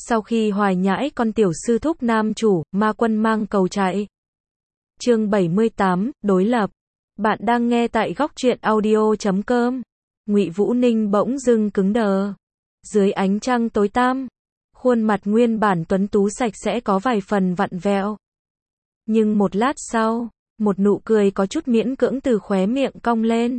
Sau khi hoài nhãi con tiểu sư thúc nam chủ, ma quân mang cầu chạy. Chương 78, đối lập. Bạn đang nghe tại góc truyện audio.com. Ngụy Vũ Ninh bỗng dưng cứng đờ. Dưới ánh trăng tối tăm, khuôn mặt nguyên bản tuấn tú sạch sẽ có vài phần vặn vẹo. Nhưng một lát sau, một nụ cười có chút miễn cưỡng từ khóe miệng cong lên.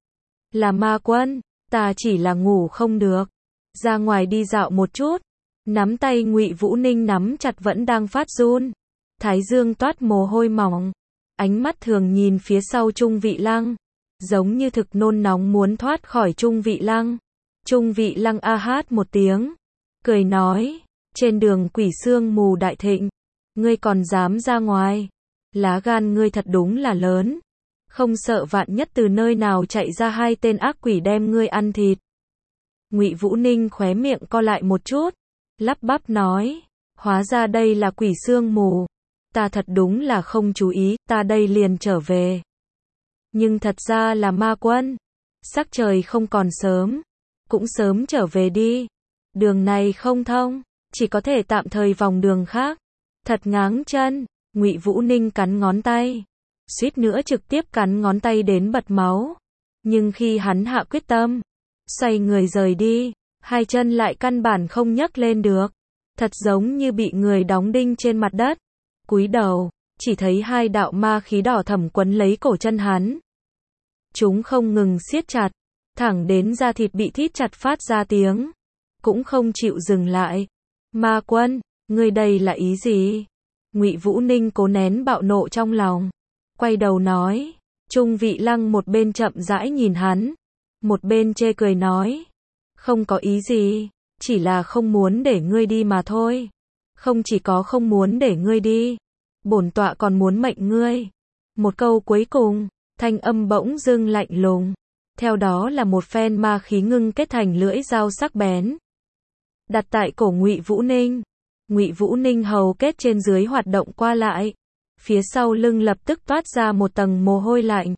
Là ma quân, ta chỉ là ngủ không được. Ra ngoài đi dạo một chút. Nắm tay Ngụy Vũ Ninh nắm chặt vẫn đang phát run. Thái dương toát mồ hôi mỏng. Ánh mắt thường nhìn phía sau Trung Vị Lăng. Giống như thực nôn nóng muốn thoát khỏi Trung Vị Lăng. Trung Vị Lăng a hát một tiếng. Cười nói. Trên đường quỷ sương mù đại thịnh. Ngươi còn dám ra ngoài. Lá gan ngươi thật đúng là lớn. Không sợ vạn nhất từ nơi nào chạy ra hai tên ác quỷ đem ngươi ăn thịt. Ngụy Vũ Ninh khóe miệng co lại một chút. Lắp bắp nói. Hóa ra đây là quỷ sương mù. Ta thật đúng là không chú ý, ta đây liền trở về. Nhưng thật ra là ma quân. Sắc trời không còn sớm. Cũng sớm trở về đi. Đường này không thông. Chỉ có thể tạm thời vòng đường khác. Thật ngáng chân. Ngụy Vũ Ninh cắn ngón tay. Suýt nữa trực tiếp cắn ngón tay đến bật máu. Nhưng khi hắn hạ quyết tâm, xoay người rời đi, hai chân lại căn bản không nhấc lên được. Thật giống như bị người đóng đinh trên mặt đất. Cúi đầu, chỉ thấy hai đạo ma khí đỏ thẫm quấn lấy cổ chân hắn. Chúng không ngừng siết chặt, thẳng đến da thịt bị thít chặt phát ra tiếng. Cũng không chịu dừng lại. Ma quân, ngươi đây là ý gì? Ngụy Vũ Ninh cố nén bạo nộ trong lòng. Quay đầu nói. Trung Vị Lăng một bên chậm rãi nhìn hắn. Một bên chê cười nói. Không có ý gì. Chỉ là không muốn để ngươi đi mà thôi. Không chỉ có không muốn để ngươi đi. Bổn tọa còn muốn mệnh ngươi. Một câu cuối cùng. Thanh âm bỗng dưng lạnh lùng. Theo đó là một phen ma khí ngưng kết thành lưỡi dao sắc bén. Đặt tại cổ Ngụy Vũ Ninh. Ngụy Vũ Ninh hầu kết trên dưới hoạt động qua lại. Phía sau lưng lập tức toát ra một tầng mồ hôi lạnh.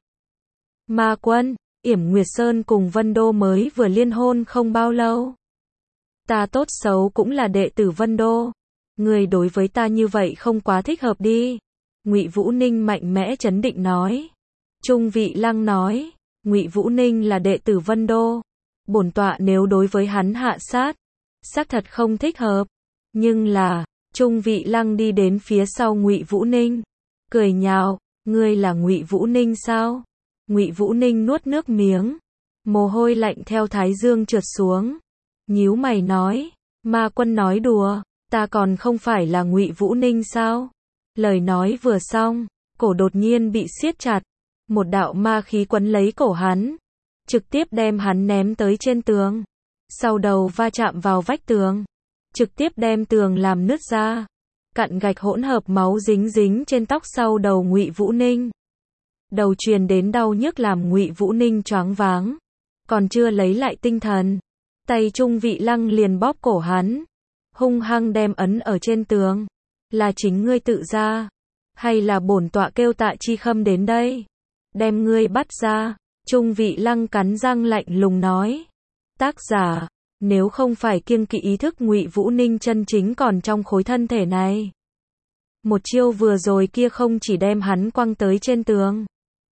Ma quân, Yểm Nguyệt Sơn cùng Vân Đô mới vừa liên hôn không bao lâu. Ta tốt xấu cũng là đệ tử Vân Đô. Người đối với ta như vậy không quá thích hợp đi. Ngụy Vũ Ninh mạnh mẽ trấn định nói. Trung Vị Lăng nói. Ngụy Vũ Ninh là đệ tử Vân Đô. Bổn tọa nếu đối với hắn hạ sát, xác thật không thích hợp. Nhưng là, Trung Vị Lăng đi đến phía sau Ngụy Vũ Ninh. Cười nhạo, ngươi là Ngụy Vũ Ninh sao? Ngụy Vũ Ninh nuốt nước miếng. Mồ hôi lạnh theo thái dương trượt xuống. Nhíu mày nói, ma quân nói đùa, ta còn không phải là Ngụy Vũ Ninh sao? Lời nói vừa xong, cổ đột nhiên bị siết chặt. Một đạo ma khí quấn lấy cổ hắn. Trực tiếp đem hắn ném tới trên tường. Sau đầu va chạm vào vách tường. Trực tiếp đem tường làm nứt ra. Cặn gạch hỗn hợp máu dính dính trên tóc sau đầu Ngụy Vũ Ninh. Đầu truyền đến đau nhức làm Ngụy Vũ Ninh choáng váng. Còn chưa lấy lại tinh thần. Tay Trung Vị Lăng liền bóp cổ hắn. Hung hăng đem ấn ở trên tường. Là chính ngươi tự ra. Hay là bổn tọa kêu Tạ Chi Khâm đến đây. Đem ngươi bắt ra. Trung Vị Lăng cắn răng lạnh lùng nói. Tác giả. Nếu không phải kiêng kỵ ý thức Ngụy Vũ Ninh chân chính còn trong khối thân thể này. Một chiêu vừa rồi kia không chỉ đem hắn quăng tới trên tường.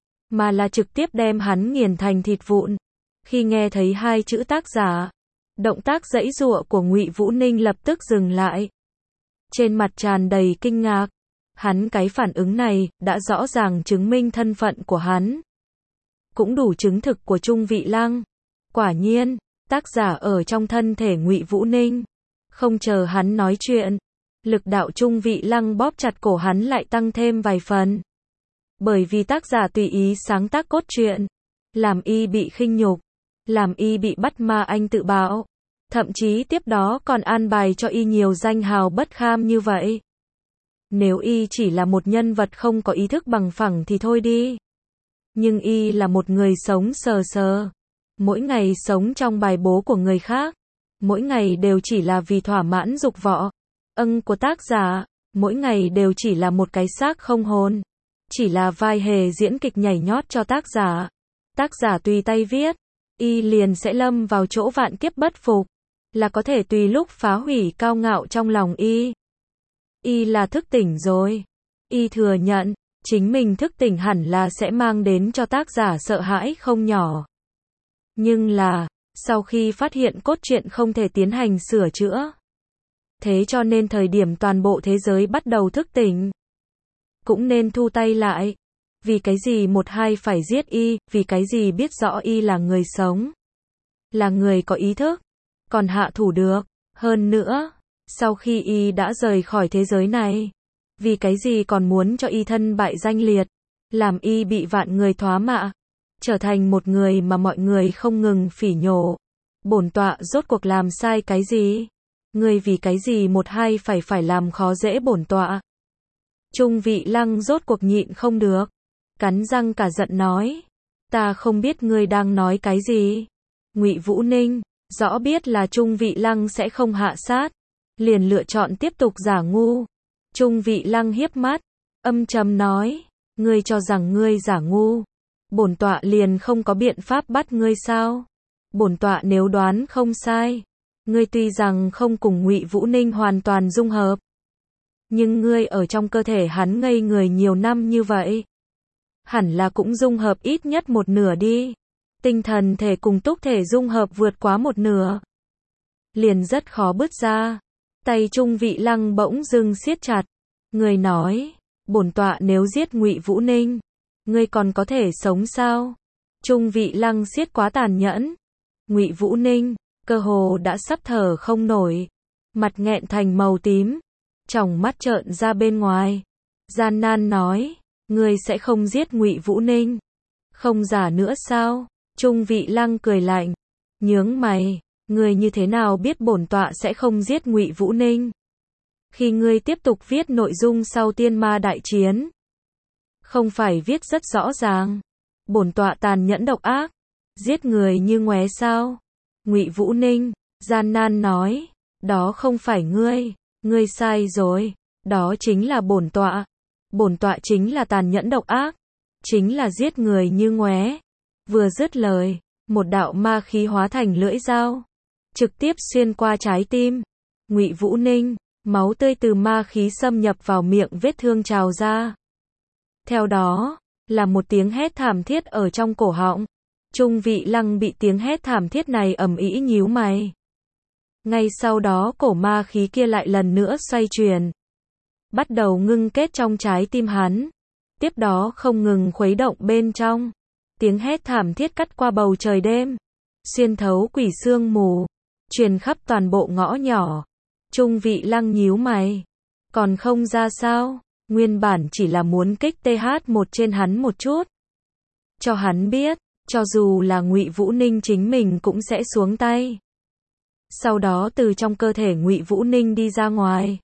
Mà là trực tiếp đem hắn nghiền thành thịt vụn. Khi nghe thấy hai chữ tác giả. Động tác giãy giụa của Ngụy Vũ Ninh lập tức dừng lại. Trên mặt tràn đầy kinh ngạc. Hắn cái phản ứng này đã rõ ràng chứng minh thân phận của hắn. Cũng đủ chứng thực của Trung Vị Lăng. Quả nhiên. Tác giả ở trong thân thể Ngụy Vũ Ninh. Không chờ hắn nói chuyện. Lực đạo Trung Vị Lăng bóp chặt cổ hắn lại tăng thêm vài phần. Bởi vì tác giả tùy ý sáng tác cốt truyện. Làm y bị khinh nhục. Làm y bị bắt ma anh tự bạo. Thậm chí tiếp đó còn an bài cho y nhiều danh hào bất kham như vậy. Nếu y chỉ là một nhân vật không có ý thức bằng phẳng thì thôi đi. Nhưng y là một người sống sờ sờ. Mỗi ngày sống trong bài bố của người khác. Mỗi ngày đều chỉ là vì thỏa mãn dục vọng. Của tác giả. Mỗi ngày đều chỉ là một cái xác không hồn. Chỉ là vai hề diễn kịch nhảy nhót cho tác giả. Tác giả tùy tay viết. Y liền sẽ lâm vào chỗ vạn kiếp bất phục. là có thể tùy lúc phá hủy cao ngạo trong lòng y. Y là thức tỉnh rồi. Y thừa nhận, chính mình thức tỉnh hẳn là sẽ mang đến cho tác giả sợ hãi không nhỏ. Nhưng là, sau khi phát hiện cốt truyện không thể tiến hành sửa chữa. Thế cho nên thời điểm toàn bộ thế giới bắt đầu thức tỉnh, cũng nên thu tay lại. Vì cái gì một hai phải giết y, vì cái gì biết rõ y là người sống, là người có ý thức, còn hạ thủ được. Hơn nữa, sau khi y đã rời khỏi thế giới này, vì cái gì còn muốn cho y thân bại danh liệt, làm y bị vạn người thoá mạ, trở thành một người mà mọi người không ngừng phỉ nhổ. Bổn tọa rốt cuộc làm sai cái gì? Ngươi vì cái gì một hai phải làm khó dễ bổn tọa? Trung Vị Lăng rốt cuộc nhịn không được, cắn răng cả giận nói, ta không biết ngươi đang nói cái gì. Ngụy Vũ Ninh rõ biết là Trung Vị Lăng sẽ không hạ sát, liền lựa chọn tiếp tục giả ngu. Trung Vị Lăng hiếp mắt, âm trầm nói, ngươi cho rằng ngươi giả ngu, bổn tọa liền không có biện pháp bắt ngươi sao? Bổn tọa nếu đoán không sai, ngươi tuy rằng không cùng Ngụy Vũ Ninh hoàn toàn dung hợp, nhưng ngươi ở trong cơ thể hắn ngây người nhiều năm như vậy, hẳn là cũng dung hợp ít nhất một nửa đi. Tinh thần thể cùng túc thể dung hợp vượt quá một nửa, liền rất khó bứt ra. Tay Trung Vị Lăng bỗng dưng siết chặt. Người nói, bổn tọa nếu giết Ngụy Vũ Ninh, ngươi còn có thể sống sao? Trung Vị Lăng siết quá tàn nhẫn. Ngụy Vũ Ninh cơ hồ đã sắp thở không nổi, mặt nghẹn thành màu tím, tròng mắt trợn ra bên ngoài, gian nan nói, ngươi sẽ không giết Ngụy Vũ Ninh? Không giả nữa sao? Trung Vị Lăng cười lạnh, nhướng mày, ngươi như thế nào biết bổn tọa sẽ không giết Ngụy Vũ Ninh? Khi ngươi tiếp tục viết nội dung sau tiên ma đại chiến, không phải viết rất rõ ràng, bổn tọa tàn nhẫn độc ác, giết người như ngoé sao? Ngụy Vũ Ninh gian nan nói, đó không phải ngươi, ngươi sai rồi, đó chính là bổn tọa chính là tàn nhẫn độc ác, chính là giết người như ngoé. Vừa dứt lời, một đạo ma khí hóa thành lưỡi dao, trực tiếp xuyên qua trái tim Ngụy Vũ Ninh, máu tươi từ ma khí xâm nhập vào miệng vết thương trào ra. Theo đó, là một tiếng hét thảm thiết ở trong cổ họng. Trung Vị Lăng bị tiếng hét thảm thiết này ầm ĩ nhíu mày. Ngay sau đó cổ ma khí kia lại lần nữa xoay chuyển, bắt đầu ngưng kết trong trái tim hắn, tiếp đó không ngừng khuấy động bên trong. Tiếng hét thảm thiết cắt qua bầu trời đêm, xuyên thấu quỷ sương mù, truyền khắp toàn bộ ngõ nhỏ. Trung Vị Lăng nhíu mày, còn không ra sao? Nguyên bản chỉ là muốn kích TH1 trên hắn một chút, cho hắn biết, cho dù là Ngụy Vũ Ninh chính mình cũng sẽ xuống tay. Sau đó từ trong cơ thể Ngụy Vũ Ninh đi ra ngoài,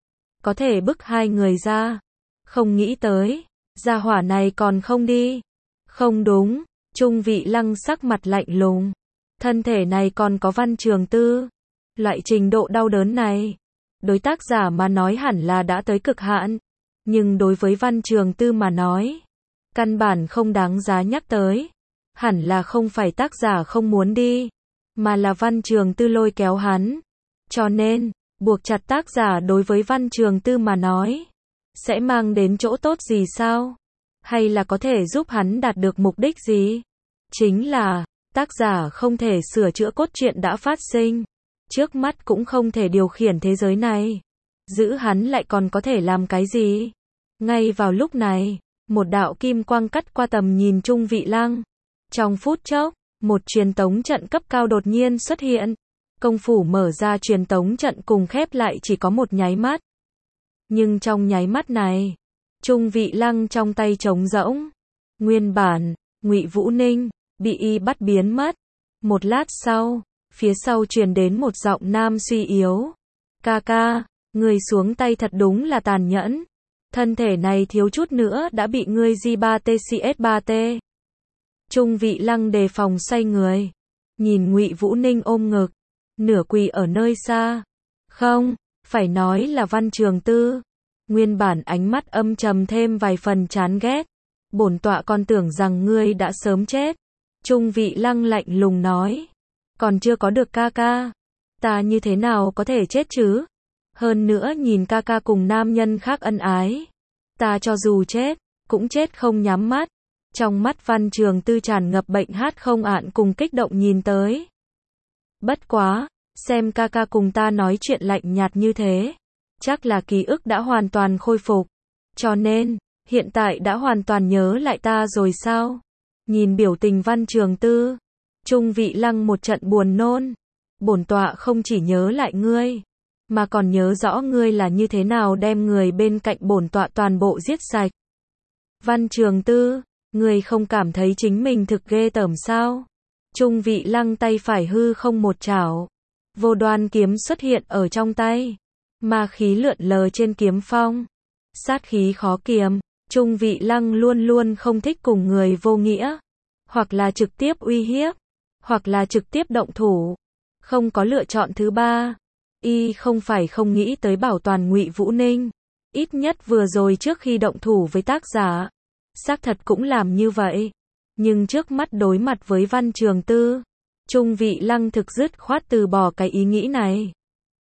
có thể bức hai người ra. Không nghĩ tới, gia hỏa này còn không đi. Không đúng, Trung Vị Lăng sắc mặt lạnh lùng. Thân thể này còn có Văn Trường Tư. Loại trình độ đau đớn này, đối tác giả mà nói hẳn là đã tới cực hạn. Nhưng đối với Văn Trường Tư mà nói, căn bản không đáng giá nhắc tới. Hẳn là không phải tác giả không muốn đi, mà là Văn Trường Tư lôi kéo hắn. Cho nên, buộc chặt tác giả đối với Văn Trường Tư mà nói, sẽ mang đến chỗ tốt gì sao? Hay là có thể giúp hắn đạt được mục đích gì? Chính là, tác giả không thể sửa chữa cốt truyện đã phát sinh, trước mắt cũng không thể điều khiển thế giới này. Giữ hắn lại còn có thể làm cái gì? Ngay vào lúc này, một đạo kim quang cắt qua tầm nhìn Trung Vị Lăng. Trong phút chốc, một truyền tống trận cấp cao đột nhiên xuất hiện. Công phủ mở ra truyền tống trận cùng khép lại chỉ có một nháy mắt. Nhưng trong nháy mắt này, Trung Vị Lăng trong tay trống rỗng. Nguyên bản, Ngụy Vũ Ninh bị y bắt biến mất. Một lát sau, phía sau truyền đến một giọng nam suy yếu. Ca ca, người xuống tay thật đúng là tàn nhẫn. Thân thể này thiếu chút nữa đã bị ngươi J3TCS3T. Trung Vị Lăng đề phòng xoay người, nhìn Ngụy Vũ Ninh ôm ngực, nửa quỳ ở nơi xa. Không, phải nói là Văn Trường Tư. Nguyên bản ánh mắt âm trầm thêm vài phần chán ghét. Bổn tọa còn tưởng rằng ngươi đã sớm chết. Trung Vị Lăng lạnh lùng nói. Còn chưa có được ca ca. Ta như thế nào có thể chết chứ? Hơn nữa nhìn ca ca cùng nam nhân khác ân ái. Ta cho dù chết, cũng chết không nhắm mắt. Trong mắt Văn Trường Tư tràn ngập bệnh hát không ạn cùng kích động nhìn tới. Bất quá, xem ca ca cùng ta nói chuyện lạnh nhạt như thế. Chắc là ký ức đã hoàn toàn khôi phục. Cho nên, hiện tại đã hoàn toàn nhớ lại ta rồi sao? Nhìn biểu tình Văn Trường Tư, Trung Vị Lăng một trận buồn nôn. Bổn tọa không chỉ nhớ lại ngươi, mà còn nhớ rõ ngươi là như thế nào đem người bên cạnh bổn tọa toàn bộ giết sạch. Văn Trường Tư, ngươi không cảm thấy chính mình thực ghê tởm sao? Trung Vị Lăng tay phải hư không một chảo. Vô đoan kiếm xuất hiện ở trong tay. Ma khí lượn lờ trên kiếm phong. Sát khí khó kiềm. Trung Vị Lăng luôn luôn không thích cùng người vô nghĩa. Hoặc là trực tiếp uy hiếp. Hoặc là trực tiếp động thủ. Không có lựa chọn thứ ba. Y không phải không nghĩ tới bảo toàn Ngụy Vũ Ninh. Ít nhất vừa rồi trước khi động thủ với tác giả. Xác thật cũng làm như vậy. Nhưng trước mắt đối mặt với Văn Trường Tư, Trung Vị Lăng thực dứt khoát từ bỏ cái ý nghĩ này.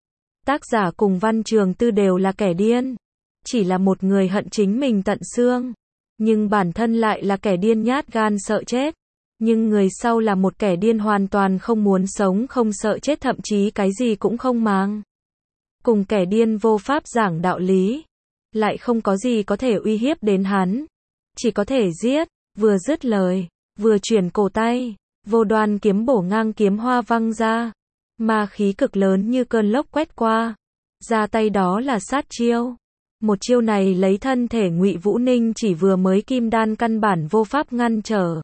Tác giả cùng Văn Trường Tư đều là kẻ điên. Chỉ là một người hận chính mình tận xương. Nhưng bản thân lại là kẻ điên nhát gan sợ chết. Nhưng người sau là một kẻ điên hoàn toàn không muốn sống không sợ chết thậm chí cái gì cũng không màng. Cùng kẻ điên vô pháp giảng đạo lý. Lại không có gì có thể uy hiếp đến hắn. Chỉ có thể giết. Vừa dứt lời, vừa chuyển cổ tay, vô đoan kiếm bổ ngang kiếm hoa văng ra. Ma khí cực lớn như cơn lốc quét qua. Ra tay đó là sát chiêu. Một chiêu này lấy thân thể Ngụy Vũ Ninh chỉ vừa mới kim đan căn bản vô pháp ngăn trở.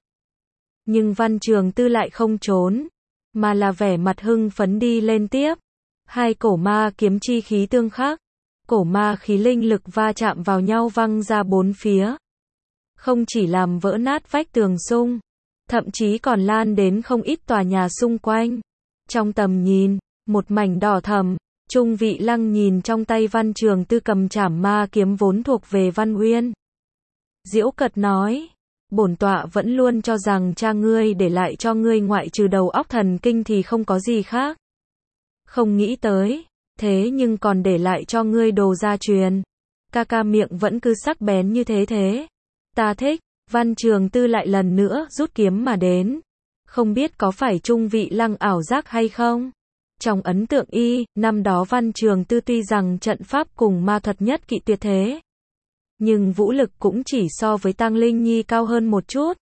Nhưng Văn Trường Tư lại không trốn, mà là vẻ mặt hưng phấn đi lên tiếp. Hai cổ ma kiếm chi khí tương khắc. Cổ ma khí linh lực va chạm vào nhau văng ra bốn phía. Không chỉ làm vỡ nát vách tường xung, thậm chí còn lan đến không ít tòa nhà xung quanh. Trong tầm nhìn, một mảnh đỏ thẫm, Trung Vị Lăng nhìn trong tay Văn Trường Tư cầm trảm ma kiếm vốn thuộc về Văn Uyên. Giễu cợt nói, bổn tọa vẫn luôn cho rằng cha ngươi để lại cho ngươi ngoại trừ đầu óc thần kinh thì không có gì khác. Không nghĩ tới, thế nhưng còn để lại cho ngươi đồ gia truyền. Ca ca miệng vẫn cứ sắc bén như thế thế. Ta thích. Văn Trường Tư lại lần nữa rút kiếm mà đến. Không biết có phải Trung Vị Lăng ảo giác hay không? Trong ấn tượng y, năm đó Văn Trường Tư tuy rằng trận pháp cùng ma thuật nhất kỵ tuyệt thế, nhưng vũ lực cũng chỉ so với Tăng Linh Nhi cao hơn một chút.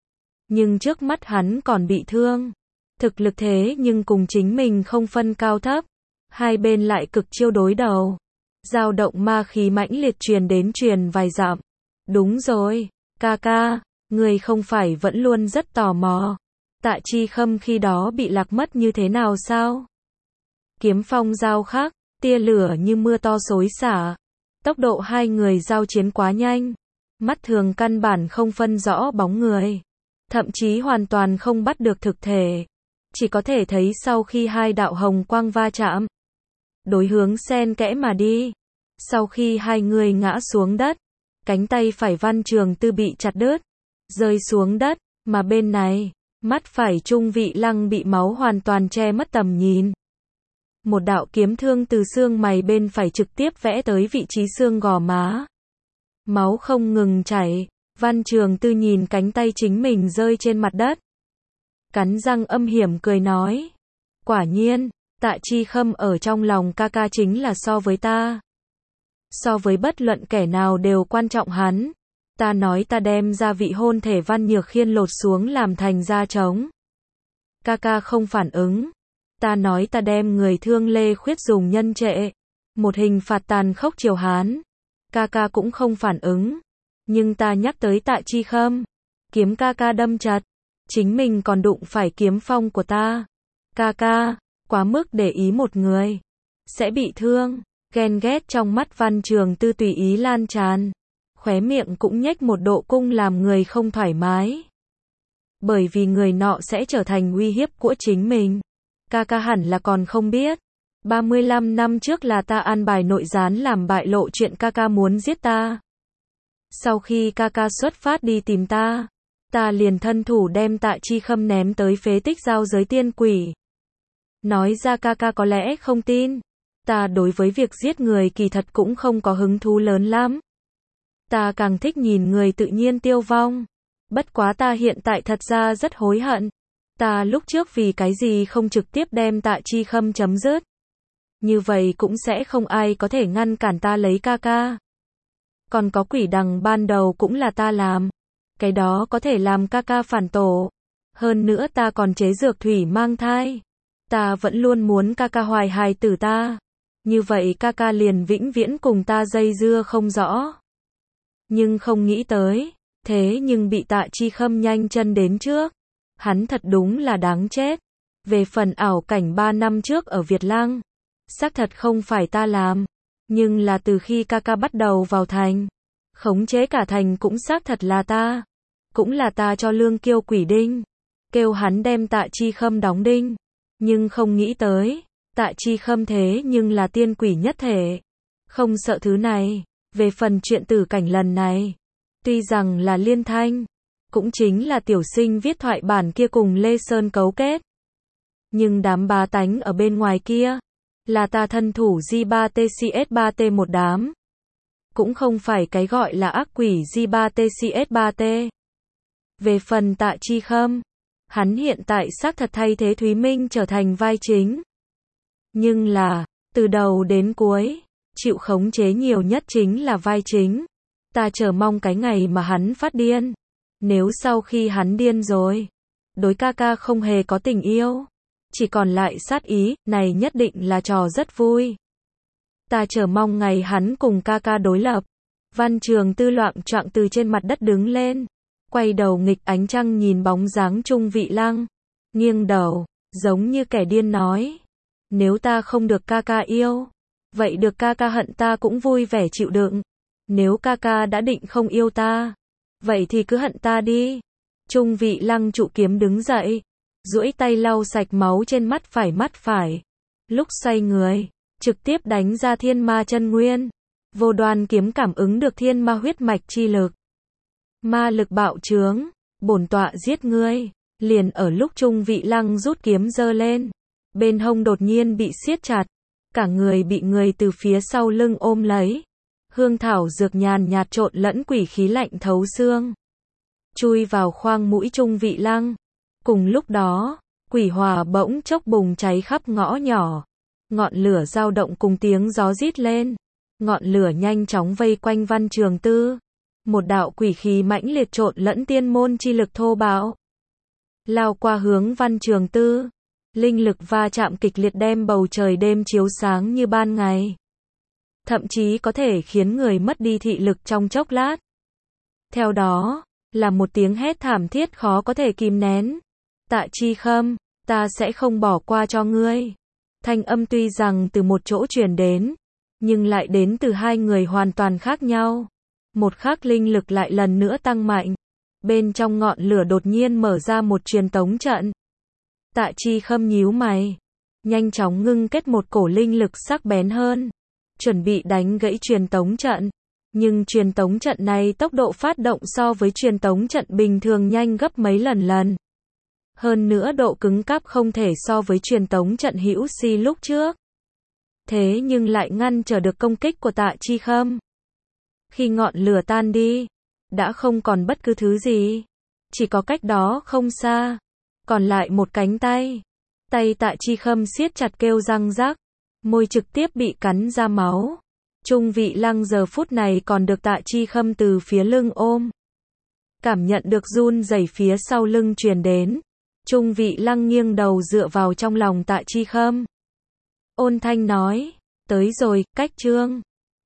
Nhưng trước mắt hắn còn bị thương. Thực lực thế nhưng cùng chính mình không phân cao thấp. Hai bên lại cực chiêu đối đầu. Dao động ma khí mãnh liệt truyền vài dặm. Đúng rồi, ca ca, người không phải vẫn luôn rất tò mò. Tạ Chi Khâm khi đó bị lạc mất như thế nào sao? Kiếm phong giao khắc, tia lửa như mưa to xối xả. Tốc độ hai người giao chiến quá nhanh. Mắt thường căn bản không phân rõ bóng người. Thậm chí hoàn toàn không bắt được thực thể. Chỉ có thể thấy sau khi hai đạo hồng quang va chạm. Đối hướng xen kẽ mà đi. Sau khi hai người ngã xuống đất. Cánh tay phải Văn Trường Tư bị chặt đứt. Rơi xuống đất. Mà bên này, mắt phải Trung Vị Lăng bị máu hoàn toàn che mất tầm nhìn. Một đạo kiếm thương từ xương mày bên phải trực tiếp vẽ tới vị trí xương gò má. Máu không ngừng chảy. Văn Trường Tư nhìn cánh tay chính mình rơi trên mặt đất. Cắn răng âm hiểm cười nói. Quả nhiên, Tạ Chi Khâm ở trong lòng ca ca chính là so với ta. So với bất luận kẻ nào đều quan trọng hắn. Ta nói ta đem gia vị hôn thể Văn Nhược Khiên lột xuống làm thành da trống. Ca ca không phản ứng. Ta nói ta đem người thương Lê Khuyết dùng nhân trệ. Một hình phạt tàn khốc triều Hán. Ca ca cũng không phản ứng. Nhưng ta nhắc tới Tạ Chi Khâm. Kiếm ca ca đâm chặt. Chính mình còn đụng phải kiếm phong của ta. Ca ca, quá mức để ý một người. Sẽ bị thương. Ghen ghét trong mắt Văn Trường Tư tùy ý lan tràn. Khóe miệng cũng nhếch một độ cung làm người không thoải mái. Bởi vì người nọ sẽ trở thành uy hiếp của chính mình. Ca ca hẳn là còn không biết. 35 năm trước là ta an bài nội gián làm bại lộ chuyện ca ca muốn giết ta. Sau khi ca ca xuất phát đi tìm ta, ta liền thân thủ đem Tạ Chi Khâm ném tới phế tích giao giới tiên quỷ. Nói ra ca ca có lẽ không tin. Ta đối với việc giết người kỳ thật cũng không có hứng thú lớn lắm. Ta càng thích nhìn người tự nhiên tiêu vong. Bất quá ta hiện tại thật ra rất hối hận. Ta lúc trước vì cái gì không trực tiếp đem Tạ Chi Khâm chấm dứt. Như vậy cũng sẽ không ai có thể ngăn cản ta lấy ca ca. Còn có quỷ đằng ban đầu cũng là ta làm. Cái đó có thể làm ca ca phản tổ. Hơn nữa ta còn chế dược thủy mang thai. Ta vẫn luôn muốn ca ca hoài hài tử ta. Như vậy ca ca liền vĩnh viễn cùng ta dây dưa không rõ. Nhưng không nghĩ tới. Thế nhưng bị Tạ Chi Khâm nhanh chân đến trước. Hắn thật đúng là đáng chết. Về phần ảo cảnh 3 năm trước ở Việt Lăng. Xác thật không phải ta làm. Nhưng là từ khi ca ca bắt đầu vào thành. Khống chế cả thành cũng xác thật là ta. Cũng là ta cho Lương Kiêu quỷ đinh. Kêu hắn đem Tạ Chi Khâm đóng đinh. Nhưng không nghĩ tới. Tạ Chi Khâm thế nhưng là tiên quỷ nhất thể. Không sợ thứ này. Về phần chuyện tử cảnh lần này. Tuy rằng là liên thanh. Cũng chính là tiểu sinh viết thoại bản kia cùng Lê Sơn cấu kết. Nhưng đám bá tánh ở bên ngoài kia. Là ta thân thủ J3TCS3T một đám. Cũng không phải cái gọi là ác quỷ J3TCS3T. Về phần Tạ Chi Khâm. Hắn hiện tại xác thật thay thế Thúy Minh trở thành vai chính. Nhưng là, từ đầu đến cuối, chịu khống chế nhiều nhất chính là vai chính. Ta chờ mong cái ngày mà hắn phát điên. Nếu sau khi hắn điên rồi, đối ca ca không hề có tình yêu, chỉ còn lại sát ý, này nhất định là trò rất vui. Ta chờ mong ngày hắn cùng ca ca đối lập. Văn Trường Tư loạng choạng từ trên mặt đất đứng lên, quay đầu nghịch ánh trăng nhìn bóng dáng Trung Vị Lăng, nghiêng đầu, giống như kẻ điên nói. Nếu ta không được ca ca yêu, vậy được ca ca hận ta cũng vui vẻ chịu đựng. Nếu ca ca đã định không yêu ta, vậy thì cứ hận ta đi. Trung Vị Lăng trụ kiếm đứng dậy, duỗi tay lau sạch máu trên mắt phải. Lúc xoay người, trực tiếp đánh ra thiên ma chân nguyên. Vô đoan kiếm cảm ứng được thiên ma huyết mạch chi lực. Ma lực bạo trướng, bổn tọa giết ngươi. Liền ở lúc Trung Vị Lăng rút kiếm giơ lên, bên hông đột nhiên bị siết chặt, cả người bị người từ phía sau lưng ôm lấy. Hương thảo dược nhàn nhạt trộn lẫn quỷ khí lạnh thấu xương, chui vào khoang mũi Trung Vị Lăng. Cùng lúc đó, quỷ hỏa bỗng chốc bùng cháy khắp ngõ nhỏ. Ngọn lửa dao động cùng tiếng gió rít lên. Ngọn lửa nhanh chóng vây quanh Văn Trường Tư. Một đạo quỷ khí mãnh liệt trộn lẫn tiên môn chi lực thô bạo, lao qua hướng Văn Trường Tư. Linh lực va chạm kịch liệt đem bầu trời đêm chiếu sáng như ban ngày. Thậm chí có thể khiến người mất đi thị lực trong chốc lát. Theo đó, là một tiếng hét thảm thiết khó có thể kìm nén. Tạ Chi Khâm, ta sẽ không bỏ qua cho ngươi. Thanh âm tuy rằng từ một chỗ truyền đến, nhưng lại đến từ hai người hoàn toàn khác nhau. Một khắc linh lực lại lần nữa tăng mạnh. Bên trong ngọn lửa đột nhiên mở ra một truyền tống trận. Tạ Chi Khâm nhíu mày, nhanh chóng ngưng kết một cổ linh lực sắc bén hơn, chuẩn bị đánh gãy truyền tống trận. Nhưng truyền tống trận này tốc độ phát động so với truyền tống trận bình thường nhanh gấp mấy lần. Hơn nữa độ cứng cáp không thể so với truyền tống trận hữu si lúc trước. Thế nhưng lại ngăn trở được công kích của Tạ Chi Khâm. Khi ngọn lửa tan đi, đã không còn bất cứ thứ gì. Chỉ có cách đó không xa, còn lại một cánh tay. Tay Tạ Chi Khâm siết chặt kêu răng rắc, môi trực tiếp bị cắn ra máu. Trung Vị Lăng giờ phút này còn được Tạ Chi Khâm từ phía lưng ôm. Cảm nhận được run rẩy phía sau lưng truyền đến. Trung Vị Lăng nghiêng đầu dựa vào trong lòng Tạ Chi Khâm. Ôn thanh nói, tới rồi, cách chương.